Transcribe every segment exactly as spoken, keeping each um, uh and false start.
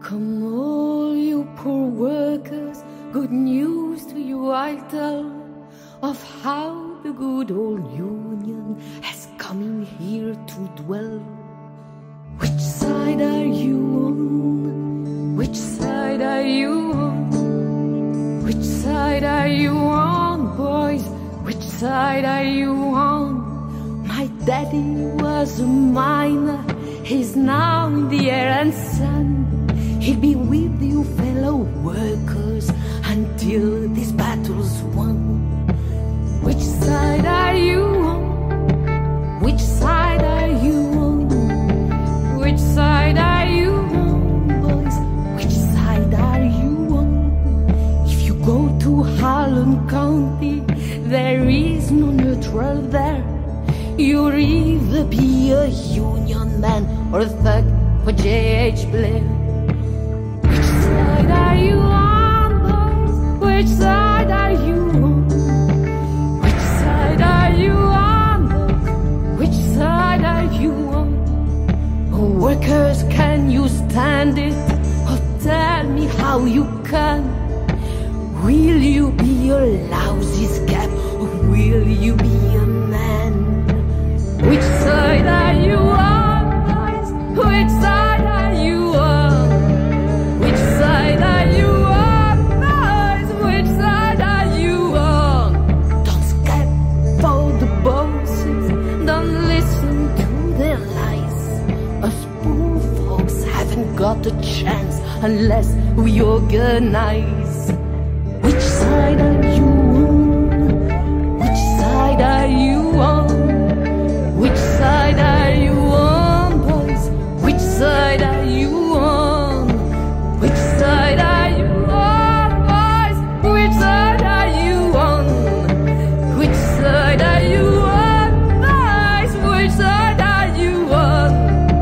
Come all you poor workers, good news to you I'll tell, of how the good old Union has come in here to dwell. Which side are you on? Which side are you on? Which side are you on, boys? Which side are you on? My daddy was a miner, he's now in the air and sun. He'll be with you fellow workers until this battle's won. Which side are you on? Which side are you on? Which side are you on, boys? Which side are you on? If you go to Harlan County, there is no neutral there. You'll either be a Union man or a thug for J H Blair. Which side are you on, boys? Which side are you on? Which side are you on, boys? Which side are you on? Oh, workers, can you stand it? Oh, tell me how you can. Will you be a lousy scab, or will you be a man? Which side are you on, boys? Which side are you on? Which side are you on, boys? Which side are you on? Don't scab for the bosses, don't listen to their lies. Us poor folks haven't got a chance unless we organize. Which side are you on? Which side are you on? Which side are you on, boys? Which side are you on? Which side are you on, boys? Which side are you on? Which side are you on, boys? Which side are you on?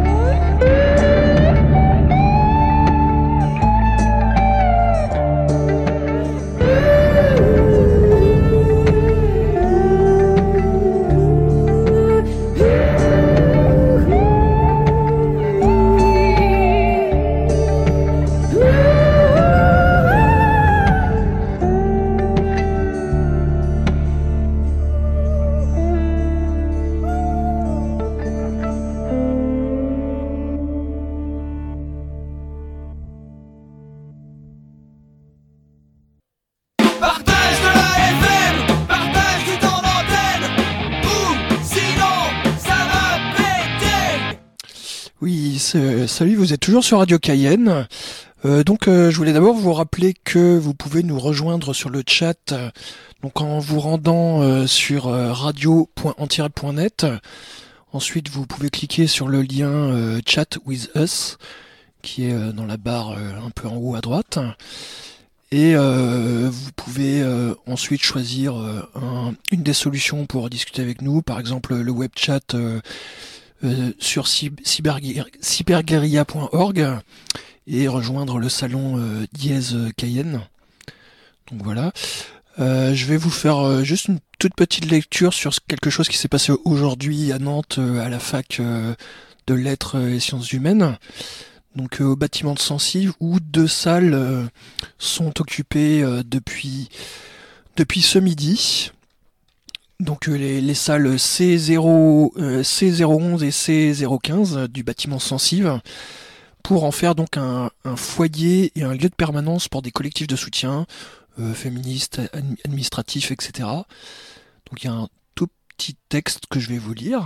Partage de la F M, partage du temps d'antenne, ou sinon ça va péter. Oui, c'est- salut, vous êtes toujours sur Radio Cayenne. Euh, donc, euh, je voulais d'abord vous rappeler que vous pouvez nous rejoindre sur le chat, euh, donc en vous rendant euh, sur euh, radio point antirep point net. Ensuite, vous pouvez cliquer sur le lien euh, Chat with Us, qui est euh, dans la barre euh, un peu en haut à droite. Et euh, vous pouvez euh, ensuite choisir euh, un- une des solutions pour discuter avec nous, par exemple le web chat euh, euh, sur cyb- cyberguer- cyberguerilla point org et rejoindre le salon euh, Dièse Cayenne. Donc voilà. Euh, je vais vous faire euh, juste une toute petite lecture sur quelque chose qui s'est passé aujourd'hui à Nantes, euh, à la fac euh, de lettres et sciences humaines. Donc euh, au bâtiment de Censive, où deux salles euh, sont occupées euh, depuis depuis ce midi. Donc euh, les, les salles C zéro, euh, C zéro onze et C zéro quinze du bâtiment Censive, pour en faire donc un, un foyer et un lieu de permanence pour des collectifs de soutien euh, féministes, ad- administratifs, et cetera. Donc il y a un tout petit texte que je vais vous lire.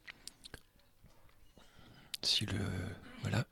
Si le voilà.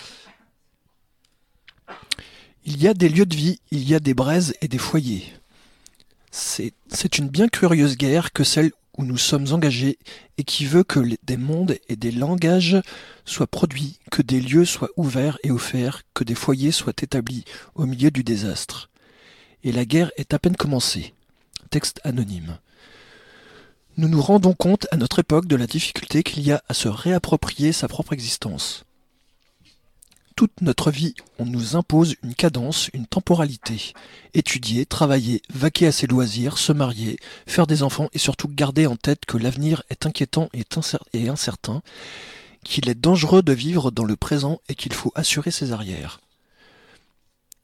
Il y a des lieux de vie, il y a des braises et des foyers. C'est, c'est une bien curieuse guerre que celle où nous sommes engagés et qui veut que les- des mondes et des langages soient produits, que des lieux soient ouverts et offerts, que des foyers soient établis au milieu du désastre. Et la guerre est à peine commencée. Texte anonyme. Nous nous rendons compte à notre époque de la difficulté qu'il y a à se réapproprier sa propre existence. Toute notre vie, on nous impose une cadence, une temporalité. Étudier, travailler, vaquer à ses loisirs, se marier, faire des enfants et surtout garder en tête que l'avenir est inquiétant et incer- et incertain, qu'il est dangereux de vivre dans le présent et qu'il faut assurer ses arrières.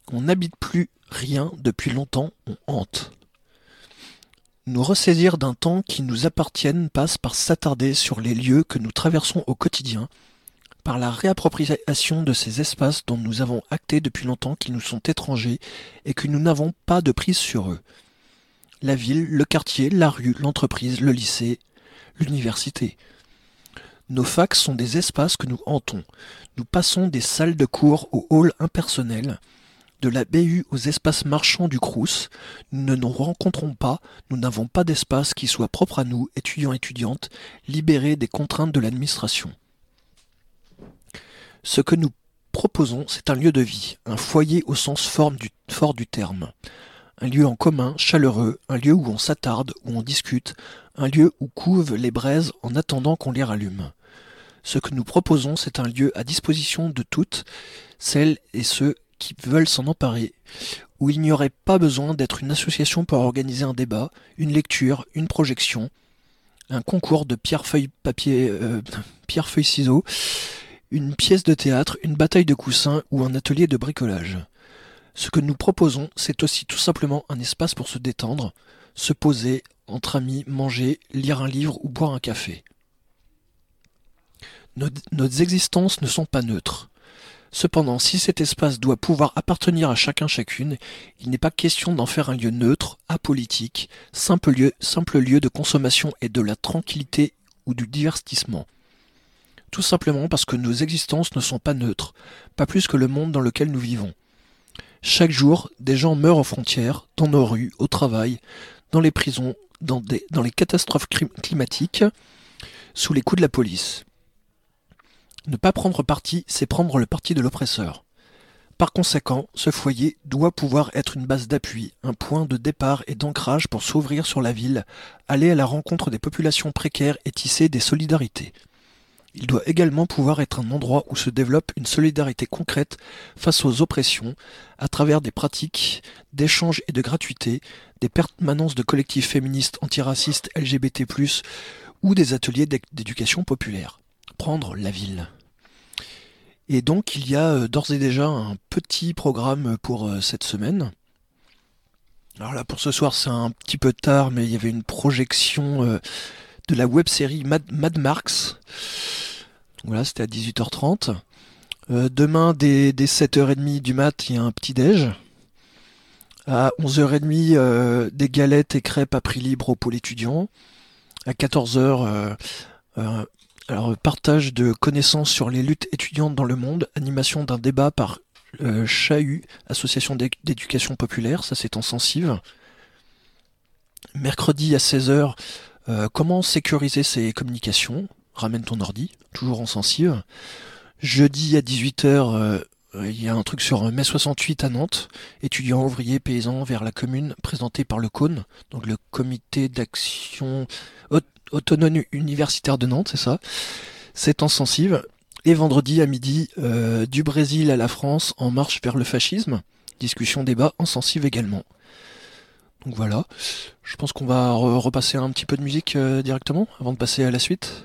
On n'habite plus rien depuis longtemps, on hante. Nous ressaisir d'un temps qui nous appartienne passe par s'attarder sur les lieux que nous traversons au quotidien, par la réappropriation de ces espaces dont nous avons acté depuis longtemps qu'ils nous sont étrangers et que nous n'avons pas de prise sur eux. La ville, le quartier, la rue, l'entreprise, le lycée, l'université. Nos facs sont des espaces que nous hantons. Nous passons des salles de cours aux halls impersonnels, de la B U aux espaces marchands du Crous. Nous ne nous rencontrons pas, nous n'avons pas d'espace qui soit propre à nous, étudiants et étudiantes, libérés des contraintes de l'administration. Ce que nous proposons, c'est un lieu de vie, un foyer au sens fort du, fort du terme. Un lieu en commun, chaleureux, un lieu où on s'attarde, où on discute, un lieu où couvent les braises en attendant qu'on les rallume. Ce que nous proposons, c'est un lieu à disposition de toutes, celles et ceux qui veulent s'en emparer, où il n'y aurait pas besoin d'être une association pour organiser un débat, une lecture, une projection, un concours de pierre-feuille-papier, euh, pierre-feuille-ciseaux, une pièce de théâtre, une bataille de coussins ou un atelier de bricolage. Ce que nous proposons, c'est aussi tout simplement un espace pour se détendre, se poser, entre amis, manger, lire un livre ou boire un café. Nos, nos existences ne sont pas neutres. Cependant, si cet espace doit pouvoir appartenir à chacun chacune, il n'est pas question d'en faire un lieu neutre, apolitique, simple lieu, simple lieu de consommation et de la tranquillité ou du divertissement. Tout simplement parce que nos existences ne sont pas neutres, pas plus que le monde dans lequel nous vivons. Chaque jour, des gens meurent aux frontières, dans nos rues, au travail, dans les prisons, dans, des, dans les catastrophes climatiques, sous les coups de la police. Ne pas prendre parti, c'est prendre le parti de l'oppresseur. Par conséquent, ce foyer doit pouvoir être une base d'appui, un point de départ et d'ancrage pour s'ouvrir sur la ville, aller à la rencontre des populations précaires et tisser des solidarités. Il doit également pouvoir être un endroit où se développe une solidarité concrète face aux oppressions, à travers des pratiques d'échange et de gratuité, des permanences de collectifs féministes antiracistes L G B T plus, ou des ateliers d'éducation populaire. Prendre la ville. Et donc il y a d'ores et déjà un petit programme pour cette semaine. Alors là pour ce soir c'est un petit peu tard, mais il y avait une projection euh, de la web-série Mad, Mad Marks. Voilà, c'était à dix-huit heures trente. Euh, demain, dès, dès sept heures trente du mat, il y a un petit-déj. À onze heures trente, euh, des galettes et crêpes à prix libre au pôle étudiant. À quatorze heures, euh, euh, alors, partage de connaissances sur les luttes étudiantes dans le monde, animation d'un débat par euh, C H U, Association d'éducation populaire, ça c'est en Sensive. Mercredi à seize heures, euh, comment sécuriser ses communications, ramène ton ordi, toujours en Sensive. Jeudi à dix-huit heures, euh, il y a un truc sur mai soixante-huit à Nantes, étudiants, ouvriers, paysans vers la commune, présenté par le C O N, donc le comité d'action autonome universitaire de Nantes, c'est ça. C'est en Sensive. Et vendredi à midi, euh, du Brésil à la France, en marche vers le fascisme. Discussion, débat en Sensive également. Donc voilà. Je pense qu'on va re- repasser un petit peu de musique euh, directement, avant de passer à la suite.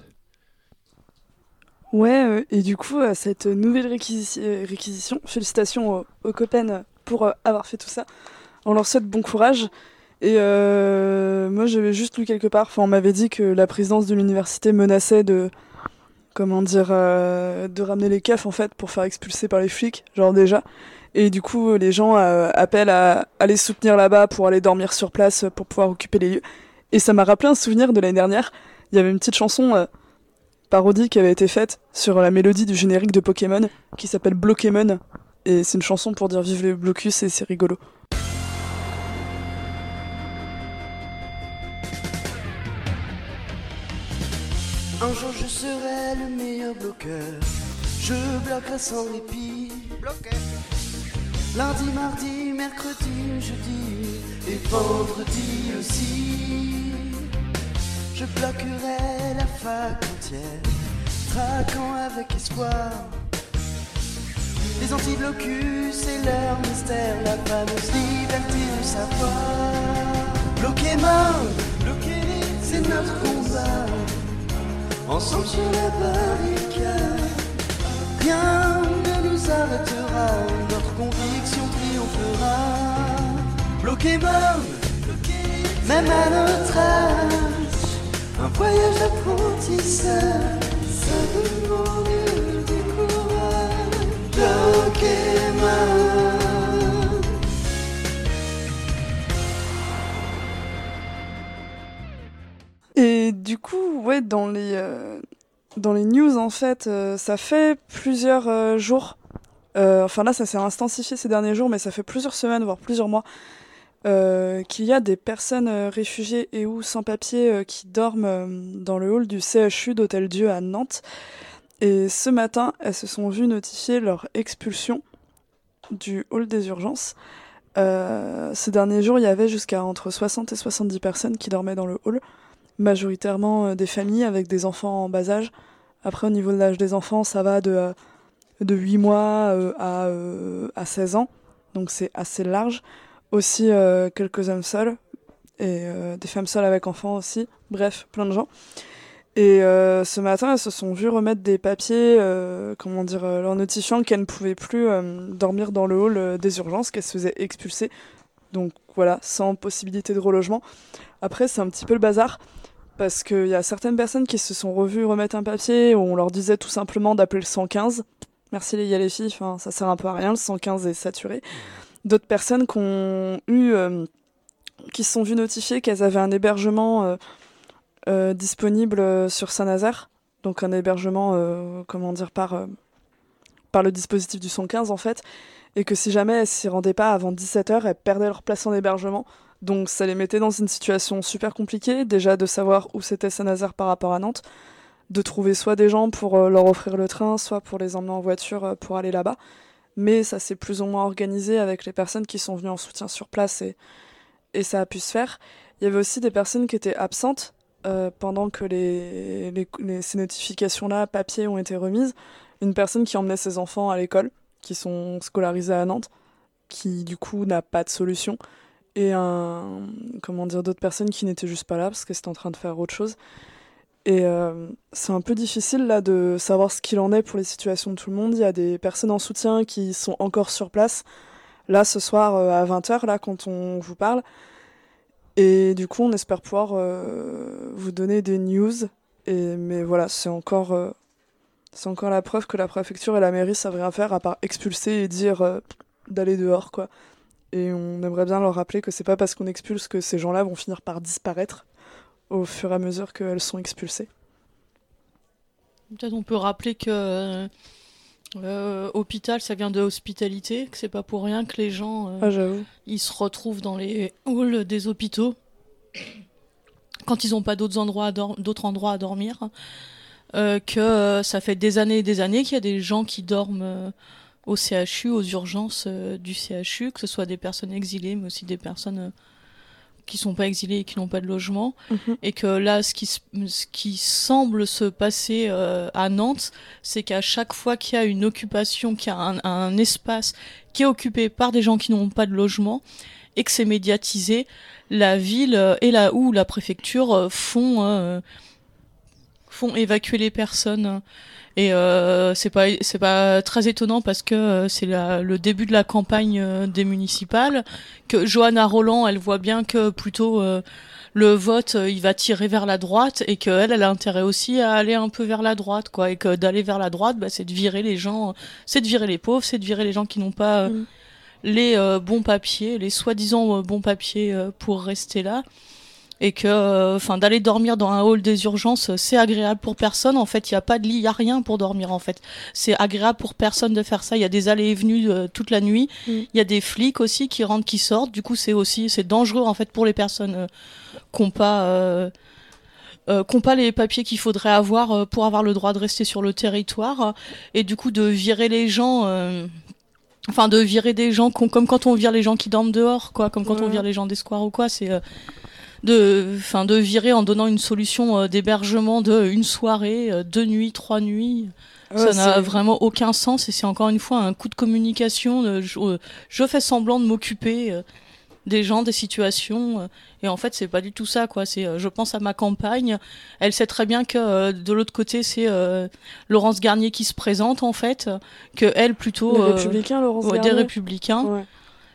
Ouais, euh, et du coup, euh, cette nouvelle réquisi- euh, réquisition, félicitations aux, aux copains pour euh, avoir fait tout ça. On leur souhaite bon courage. Et euh, moi, j'avais juste lu quelque part, enfin, on m'avait dit que la présidence de l'université menaçait de, comment dire, euh, de ramener les keufs, en fait, pour faire expulser par les flics, genre déjà. Et du coup, les gens euh, appellent à aller soutenir là-bas pour aller dormir sur place, pour pouvoir occuper les lieux. Et ça m'a rappelé un souvenir de l'année dernière. Il y avait une petite chanson euh, parodie qui avait été faite sur la mélodie du générique de Pokémon, qui s'appelle Blokémon. Et c'est une chanson pour dire vive les blocus, et c'est rigolo. Un jour je serai le meilleur bloqueur. Je bloquerai sans répit. Bloqué. Lundi, mardi, mercredi, jeudi et vendredi aussi. Je bloquerai la fac entière, traquant avec espoir les anti-blocus et leur mystère, la fameuse liberté du savoir. Bloquer mort, c'est notre combat. Ensemble sur la barricade, rien ne nous arrêtera. Notre conviction l'on fera. Pokémon, même à notre âge, un voyage d'apprentissage, ça demande du courage. Pokémon. Et du coup, ouais, dans les, euh, dans les news, en fait, euh, ça fait plusieurs euh, jours, euh, enfin là, ça s'est intensifié ces derniers jours, mais ça fait plusieurs semaines, voire plusieurs mois, euh, qu'il y a des personnes euh, réfugiées et ou sans-papiers euh, qui dorment euh, dans le hall du C H U d'Hôtel-Dieu à Nantes. Et ce matin, elles se sont vues notifier leur expulsion du hall des urgences. Euh, ces derniers jours, il y avait jusqu'à entre soixante et soixante-dix personnes qui dormaient dans le hall, majoritairement euh, des familles avec des enfants en bas âge. Après, au niveau de l'âge des enfants, ça va de, euh, de huit mois euh, à, euh, à seize ans, donc c'est assez large. Aussi euh, quelques hommes seuls, et euh, des femmes seules avec enfants aussi, bref, plein de gens. Et euh, ce matin, elles se sont vues remettre des papiers, euh, comment dire, euh, leur notifiant qu'elles ne pouvaient plus euh, dormir dans le hall euh, des urgences, qu'elles se faisaient expulser. Donc voilà, sans possibilité de relogement. Après, c'est un petit peu le bazar, parce qu'il y a certaines personnes qui se sont revues remettre un papier où on leur disait tout simplement d'appeler le cent quinze. Merci les gars, les filles, enfin, ça sert un peu à rien, le cent quinze est saturé. D'autres personnes qui ont eu, euh, qui se sont vues notifier qu'elles avaient un hébergement euh, euh, disponible sur Saint-Nazaire, donc un hébergement, euh, comment dire, par, euh, par le dispositif du cent quinze en fait, et que si jamais elles s'y rendaient pas avant dix-sept heures, elles perdaient leur place en hébergement. Donc ça les mettait dans une situation super compliquée, déjà de savoir où c'était Saint-Nazaire par rapport à Nantes, de trouver soit des gens pour euh, leur offrir le train, soit pour les emmener en voiture euh, pour aller là-bas. Mais ça s'est plus ou moins organisé avec les personnes qui sont venues en soutien sur place et, et ça a pu se faire. Il y avait aussi des personnes qui étaient absentes euh, pendant que les, les, les, ces notifications-là, papier, ont été remises. Une personne qui emmenait ses enfants à l'école, qui sont scolarisés à Nantes, qui du coup n'a pas de solution. Et un, comment dire, d'autres personnes qui n'étaient juste pas là parce que c'était en train de faire autre chose. Et euh, c'est un peu difficile là de savoir ce qu'il en est pour les situations de tout le monde. Il y a des personnes en soutien qui sont encore sur place, là ce soir euh, à vingt heures, là quand on vous parle. Et du coup on espère pouvoir euh, vous donner des news. Et, mais voilà, c'est encore, euh, c'est encore la preuve que la préfecture et la mairie savent rien faire à part expulser et dire euh, d'aller dehors, quoi. Et on aimerait bien leur rappeler que c'est pas parce qu'on expulse que ces gens-là vont finir par disparaître au fur et à mesure qu'elles sont expulsées. Peut-être on peut rappeler que euh, hôpital, ça vient de hospitalité, que c'est pas pour rien que les gens euh, ah, j'avoue. Ils se retrouvent dans les halls des hôpitaux quand ils n'ont pas d'autres endroits, à dor- d'autres endroits à dormir. Euh, que euh, ça fait des années et des années qu'il y a des gens qui dorment euh, au C H U, aux urgences euh, du C H U, que ce soit des personnes exilées, mais aussi des personnes euh, qui sont pas exilées et qui n'ont pas de logement. Mm-hmm. Et que là, ce qui, ce qui semble se passer euh, à Nantes, c'est qu'à chaque fois qu'il y a une occupation, qu'il y a un, un espace qui est occupé par des gens qui n'ont pas de logement, et que c'est médiatisé, la ville euh, et là où la préfecture euh, font, euh, font évacuer les personnes. Et euh, c'est pas c'est pas très étonnant parce que euh, c'est la, le début de la campagne euh, des municipales, que Johanna Roland, elle voit bien que plutôt euh, le vote euh, il va tirer vers la droite et qu'elle elle a intérêt aussi à aller un peu vers la droite, quoi, et que d'aller vers la droite, bah, c'est de virer les gens, euh, c'est de virer les pauvres, c'est de virer les gens qui n'ont pas euh, mmh. les euh, bons papiers, les soi-disant euh, bons papiers euh, pour rester là. Et que, enfin, euh, d'aller dormir dans un hall des urgences, c'est agréable pour personne. En fait, il y a pas de lit, il y a rien pour dormir. En fait, c'est agréable pour personne de faire ça. Il y a des allées et venues euh, toute la nuit. Il mm. y a des flics aussi qui rentrent, qui sortent. Du coup, c'est aussi, c'est dangereux en fait pour les personnes euh, qui n'ont pas, euh, euh, qui n'ont pas les papiers qu'il faudrait avoir euh, pour avoir le droit de rester sur le territoire. Et du coup, de virer les gens. Euh, Enfin, de virer des gens comme quand on vire les gens qui dorment dehors, quoi, comme quand ouais. on vire les gens des squares ou quoi. C'est euh, de, enfin, de virer en donnant une solution euh, d'hébergement de une soirée, euh, deux nuits, trois nuits. Ouais, ça n'a c'est... vraiment aucun sens et c'est encore une fois un coup de communication. De, je, je fais semblant de m'occuper euh, des gens, des situations, euh, et en fait c'est pas du tout ça, quoi. C'est, euh, je pense à ma campagne. Elle sait très bien que euh, de l'autre côté c'est euh, Laurence Garnier qui se présente en fait, que elle plutôt les euh, républicains, Laurence ouais, Garnier. des républicains. Ouais.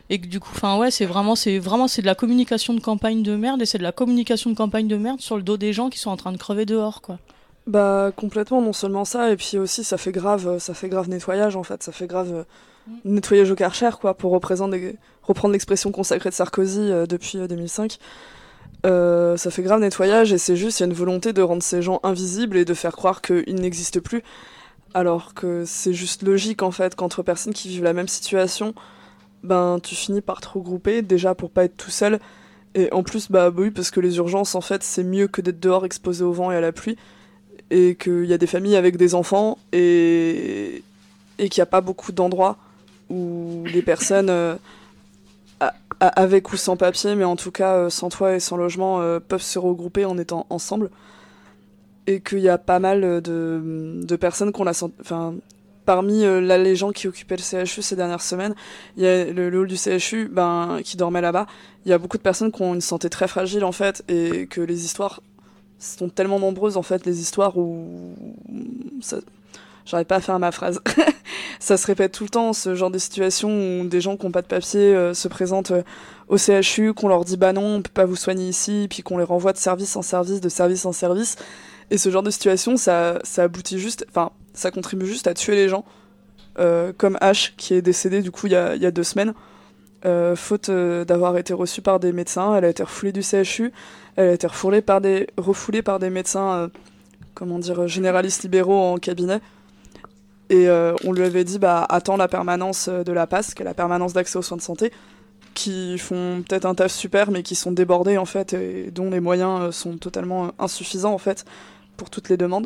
Et que du coup, enfin ouais, c'est vraiment, c'est vraiment, c'est de la communication de campagne de merde et c'est de la communication de campagne de merde sur le dos des gens qui sont en train de crever dehors, quoi. Bah complètement, non seulement ça, et puis aussi ça fait grave, ça fait grave nettoyage en fait, ça fait grave euh, Mm. nettoyage au Karcher quoi, pour représenter des- reprendre l'expression consacrée de Sarkozy euh, depuis euh, deux mille cinq. Euh, ça fait grave nettoyage et c'est juste, il y a une volonté de rendre ces gens invisibles et de faire croire qu'ils n'existent plus, alors que c'est juste logique en fait, qu'entre personnes qui vivent la même situation, ben tu finis par te regrouper, déjà pour pas être tout seul, et en plus bah bah oui, parce que les urgences en fait c'est mieux que d'être dehors exposé au vent et à la pluie, et qu'il y a des familles avec des enfants et, et qu'il n'y a pas beaucoup d'endroits où les personnes euh, a- a- avec ou sans papier, mais en tout cas euh, sans toit et sans logement, euh, peuvent se regrouper en étant ensemble, et qu'il y a pas mal de, de personnes qu'on la sent... Enfin, parmi euh, là, les gens qui occupaient le C H U ces dernières semaines, il y a le, le hall du C H U ben, qui dormait là-bas. Il y a beaucoup de personnes qui ont une santé très fragile en fait, et que les histoires sont tellement nombreuses en fait, les histoires où ça... j'arrive pas à faire ma phrase. Ça se répète tout le temps, ce genre de situation où des gens qui n'ont pas de papier euh, se présentent euh, au C H U, qu'on leur dit bah non, on peut pas vous soigner ici, puis qu'on les renvoie de service en service, de service en service. Et ce genre de situation, ça, ça aboutit juste, enfin, ça contribue juste à tuer les gens, euh, comme H qui est décédée du coup il y a, il y a deux semaines. Euh, faute euh, d'avoir été reçue par des médecins, elle a été refoulée du C H U, elle a été refoulée par des, refoulée par des médecins, euh, comment dire, généralistes libéraux en cabinet. Et euh, on lui avait dit, bah, attends la permanence euh, de la P A S, qui est la permanence d'accès aux soins de santé, qui font peut-être un taf super, mais qui sont débordés, en fait, et dont les moyens euh, sont totalement euh, insuffisants, en fait, pour toutes les demandes.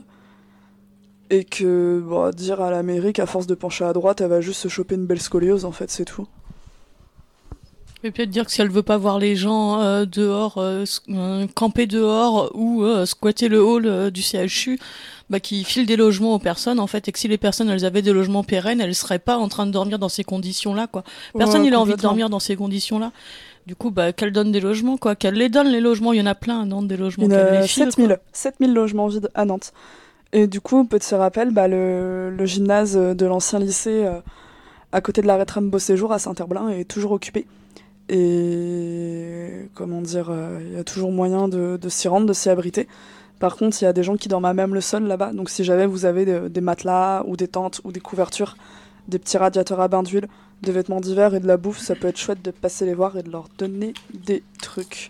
Et que, bah, dire à la mairie qu'à force de pencher à droite, elle va juste se choper une belle scoliose, en fait, c'est tout. Et peut-être dire que si elle veut pas voir les gens euh, dehors, euh, s- euh, camper dehors ou euh, squatter le hall euh, du C H U, bah qui file des logements aux personnes en fait, et que si les personnes elles avaient des logements pérennes, elles seraient pas en train de dormir dans ces conditions-là quoi. Personne Ouais, il a envie de complètement. dormir dans ces conditions-là. Du coup bah qu'elle donne des logements quoi, qu'elle les donne les logements, il y en a plein à Nantes des logements Il y en qu'elle a les file. sept mille, sept mille logements vides à Nantes. Et du coup, petit rappel, bah, le, le gymnase de l'ancien lycée euh, à côté de l'arrêt tram Beau-Séjour à Saint-Herblain est toujours occupé. Et comment dire, euh, il y a toujours moyen de, de s'y rendre, de s'y abriter. Par contre, il y a des gens qui dorment à même le sol là-bas. Donc si jamais vous avez de- des matelas ou des tentes ou des couvertures, des petits radiateurs à bain d'huile, des vêtements d'hiver et de la bouffe, ça peut être chouette de passer les voir et de leur donner des trucs.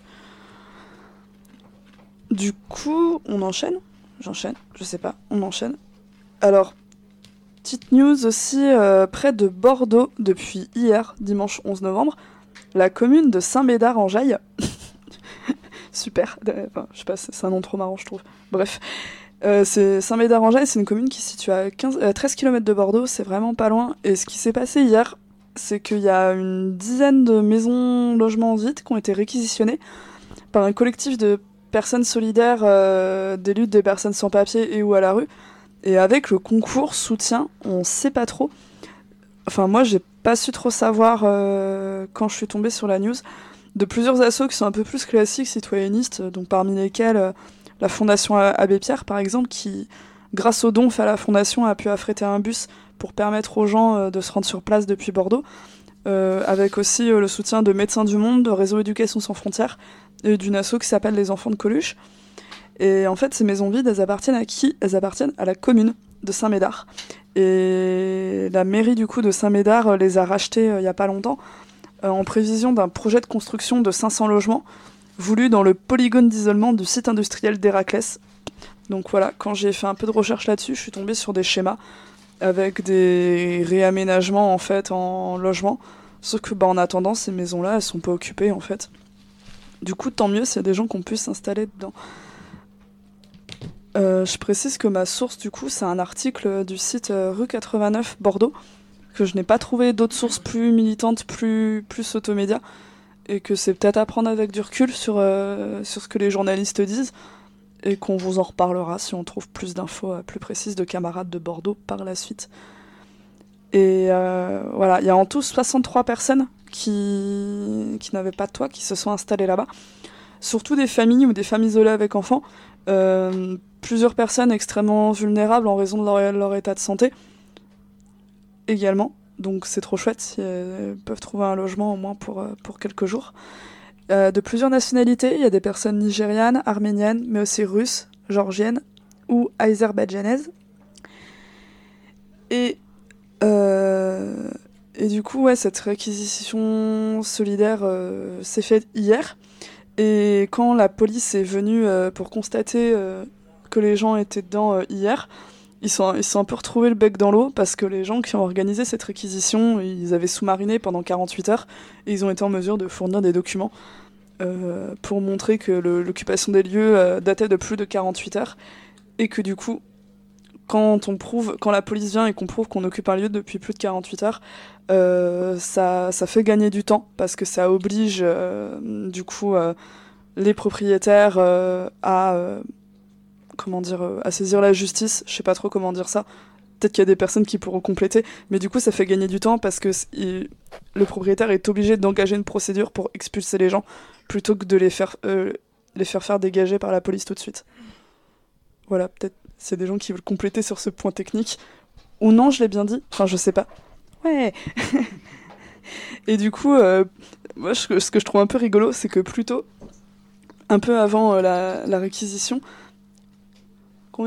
Du coup, on enchaîne. J'enchaîne, je sais pas, on enchaîne. Alors, petite news aussi, euh, près de Bordeaux, depuis hier, dimanche onze novembre, la commune de Saint-Médard-en-Jaille. Super, euh, enfin, je sais pas, c'est c'est un nom trop marrant, je trouve. Bref, euh, c'est Saint-Médard-en-Jaille, c'est une commune qui se situe à, quinze, à treize kilomètres de Bordeaux, c'est vraiment pas loin. Et ce qui s'est passé hier, c'est qu'il y a une dizaine de maisons logements vides qui ont été réquisitionnées par un collectif de personnes solidaires euh, des luttes des personnes sans papier et ou à la rue. Et avec le concours soutien, on sait pas trop. Enfin, moi, j'ai pas su trop savoir euh, quand je suis tombée sur la news de plusieurs assos qui sont un peu plus classiques, citoyennistes, donc parmi lesquels euh, la Fondation Abbé Pierre, par exemple, qui, grâce aux dons faits à la Fondation, a pu affréter un bus pour permettre aux gens euh, de se rendre sur place depuis Bordeaux, euh, avec aussi euh, le soutien de Médecins du Monde, de Réseau Éducation Sans Frontières, et d'une asso qui s'appelle Les Enfants de Coluche. Et en fait, ces maisons vides, elles appartiennent à qui ? Elles appartiennent à la commune de Saint-Médard. Et la mairie du coup de Saint-Médard euh, les a rachetées euh, il y a pas longtemps, euh, en prévision d'un projet de construction de cinq cents logements, voulu dans le polygone d'isolement du site industriel d'Héraclès. Donc voilà, quand j'ai fait un peu de recherche là-dessus, je suis tombée sur des schémas avec des réaménagements en fait en logement. Sauf que bah, en attendant, ces maisons-là, elles sont pas occupées en fait. Du coup, tant mieux s'il y a des gens qui ont pu s'installer dedans. Euh, je précise que ma source, du coup, c'est un article du site euh, rue quatre-vingt-neuf Bordeaux, que je n'ai pas trouvé d'autres sources plus militantes, plus, plus automédias, et que c'est peut-être à prendre avec du recul sur, euh, sur ce que les journalistes disent, et qu'on vous en reparlera si on trouve plus d'infos euh, plus précises de camarades de Bordeaux par la suite. Et euh, voilà, il y a en tout soixante-trois personnes qui, qui n'avaient pas de toit, qui se sont installées là-bas. Surtout des familles ou des femmes isolées avec enfants. Euh, plusieurs personnes extrêmement vulnérables en raison de leur, leur état de santé également. donc c'est trop chouette si elles peuvent trouver un logement au moins pour, euh, pour quelques jours. Euh, de plusieurs nationalités, il y a des personnes nigérianes, arméniennes, mais aussi russes, géorgiennes ou azerbaïdjanaises. Et, euh, et du coup, ouais, cette réquisition solidaire euh, s'est faite hier. Et quand la police est venue euh, pour constater euh, que les gens étaient dedans euh, hier, ils sont, ils sont un peu retrouvés le bec dans l'eau parce que les gens qui ont organisé cette réquisition, ils avaient sous-mariné pendant quarante-huit heures et ils ont été en mesure de fournir des documents euh, pour montrer que le, l'occupation des lieux euh, datait de plus de quarante-huit heures et que du coup, quand on prouve, quand la police vient et qu'on prouve qu'on occupe un lieu depuis plus de quarante-huit heures, euh, ça, ça fait gagner du temps parce que ça oblige euh, du coup euh, les propriétaires euh, à euh, comment dire, euh, à saisir la justice. Je sais pas trop comment dire ça. Peut-être qu'il y a des personnes qui pourront compléter, mais du coup ça fait gagner du temps parce que il, le propriétaire est obligé d'engager une procédure pour expulser les gens plutôt que de les faire euh, les faire faire dégager par la police tout de suite. Voilà, peut-être s'il y a des gens qui veulent compléter sur ce point technique. Ou non, je l'ai bien dit. Enfin, je sais pas. Ouais. Et du coup, euh, moi, ce que, ce que je trouve un peu rigolo, c'est que plus tôt, un peu avant euh, la, la réquisition... Combien ?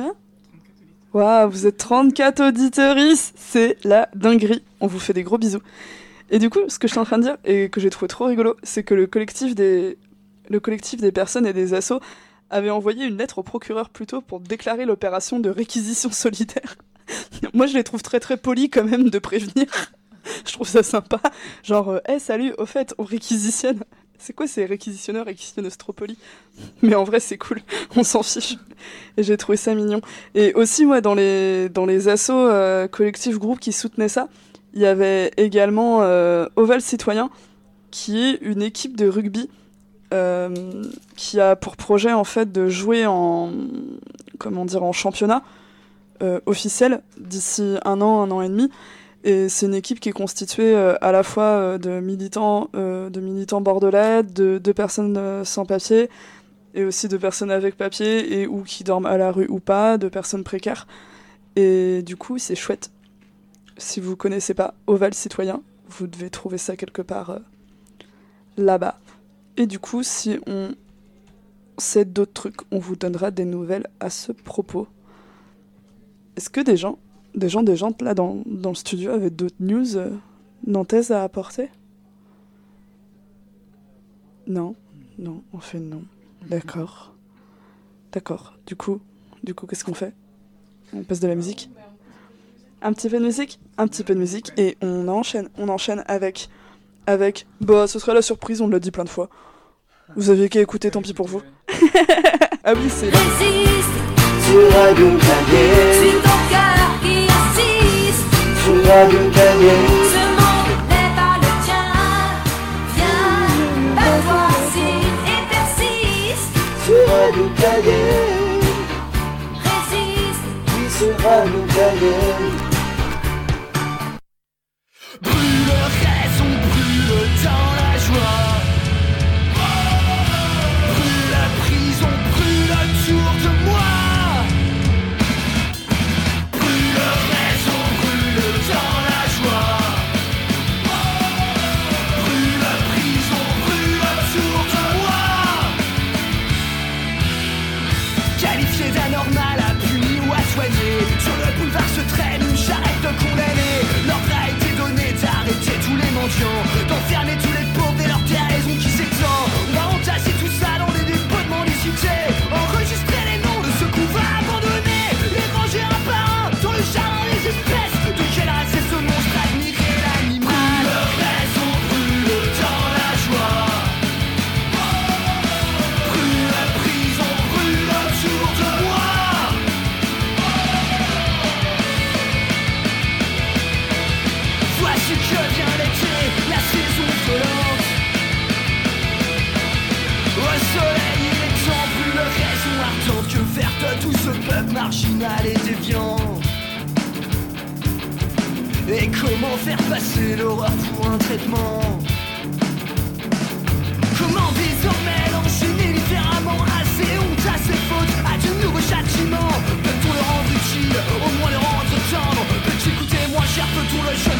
Waouh, vous êtes trente-quatre auditeuristes, c'est la dinguerie. On vous fait des gros bisous. Et du coup, ce que je suis en train de dire, et que j'ai trouvé trop rigolo, c'est que le collectif des, le collectif des personnes et des assos avait envoyé une lettre au procureur plus tôt pour déclarer l'opération de réquisition solidaire. Moi, je les trouve très très polis quand même de prévenir. Je trouve ça sympa. Genre, euh, hey, salut, au fait, on réquisitionne. C'est quoi ces réquisitionneurs, réquisitionneuses trop polis ? Mais en vrai, c'est cool. On s'en fiche. Et j'ai trouvé ça mignon. Et aussi, moi, dans les, dans les assos euh, collectifs groupes qui soutenaient ça, il y avait également euh, Oval Citoyen, qui est une équipe de rugby euh, qui a pour projet, en fait, de jouer en, comment dire, en championnat euh, officiel d'ici un an, un an et demi. Et c'est une équipe qui est constituée euh, à la fois euh, de militants, euh, de militants bordelais, de, de personnes euh, sans papier, et aussi de personnes avec papier, et ou qui dorment à la rue ou pas, de personnes précaires. Et du coup, c'est chouette. Si vous connaissez pas Oval Citoyen, vous devez trouver ça quelque part euh, là-bas. Et du coup, si on sait d'autres trucs, on vous donnera des nouvelles à ce propos. Est-ce que des gens... Des gens, des gens là dans, dans le studio avaient d'autres news euh, nantaises à apporter ? Non, non, on fait non. D'accord. D'accord. Du coup, du coup, qu'est-ce qu'on fait ? On passe de la musique ? Un petit peu de musique ? Un petit peu de musique et on enchaîne. On enchaîne avec, avec. Bah, ce sera la surprise. On l'a dit plein de fois. Vous aviez qu'à écouter, tant pis pour vous. Ah oui, c'est. Sur Radio Cayenne. Suis ton cœur qui insiste. Sur Radio Cayenne. Ce monde n'est pas le tien. Viens, bat-toi, signe et persiste. Sur Radio Cayenne. Résiste. Oui, sur Radio Cayenne. Brûle raison, brûle dans la joie. Brûle la prison, brûle autour de moi. Sur le boulevard se traîne une charrette de condamnés. L'ordre a été donné d'arrêter tous les mendiants, d'enfermer tous les pauvres et leur terraison qui s'étend. On va entasser tout ça dans des dépôts de mendicité, enregistrer les noms de ceux qu'on va abandonner, les ranger un par un dans le jardin des espèces. De quelle race est ce monstre admiré l'animal? Brûle raison, brûle dans la joie. Brûle la prison, brûle autour de moi. Voici que vient l'été, la saison violente. Au soleil il est temps, brûle raison ardente. Que faire de tout ce peuple marginal et déviant? Et comment faire passer l'horreur pour un traitement? Comment désormais l'enchaîner différemment? Assez honte, assez faute, à de nouveaux châtiments. Peut-on le rendre utile, au moins le rendre tendre? Peut-il coûter moins cher, peut-on le jeter